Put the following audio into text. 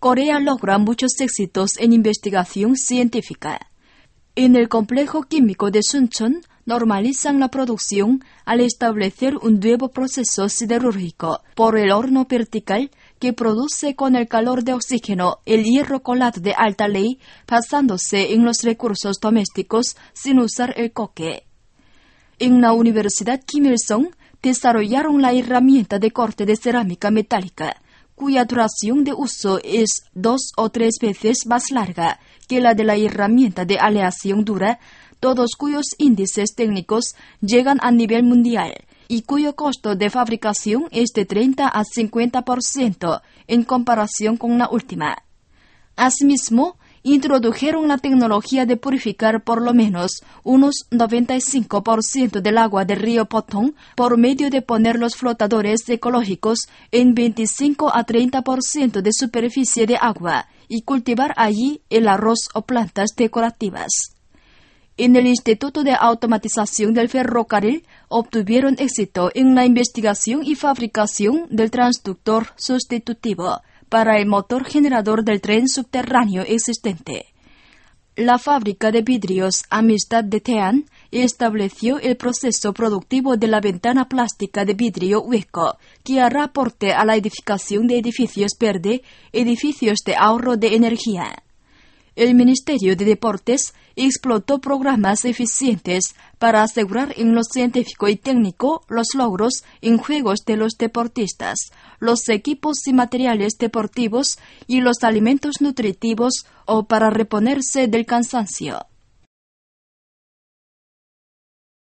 Corea logra muchos éxitos en investigación científica. En el complejo químico de Suncheon, normalizan la producción al establecer un nuevo proceso siderúrgico por el horno vertical que produce con el calor de oxígeno el hierro colado de alta ley, basándose en los recursos domésticos sin usar el coque. En la Universidad Kim Il-sung desarrollaron la herramienta de corte de cerámica metálica, cuya duración de uso es 2 o 3 veces más larga que la de la herramienta de aleación dura, todos cuyos índices técnicos llegan a nivel mundial y cuyo costo de fabricación es de 30 a 50% en comparación con la última. Asimismo, introdujeron la tecnología de purificar por lo menos unos 95% del agua del río Pothong por medio de poner los flotadores ecológicos en 25 a 30% de superficie de agua y cultivar allí el arroz o plantas decorativas. En el Instituto de Automatización del Ferrocarril obtuvieron éxito en la investigación y fabricación del transductor sustitutivo para el motor generador del tren subterráneo existente. La fábrica de vidrios Amistad de Tean estableció el proceso productivo de la ventana plástica de vidrio hueco, que hará aporte a la edificación de edificios verde, edificios de ahorro de energía. El Ministerio de Deportes explotó programas eficientes para asegurar en lo científico y técnico los logros en juegos de los deportistas, los equipos y materiales deportivos y los alimentos nutritivos o para reponerse del cansancio.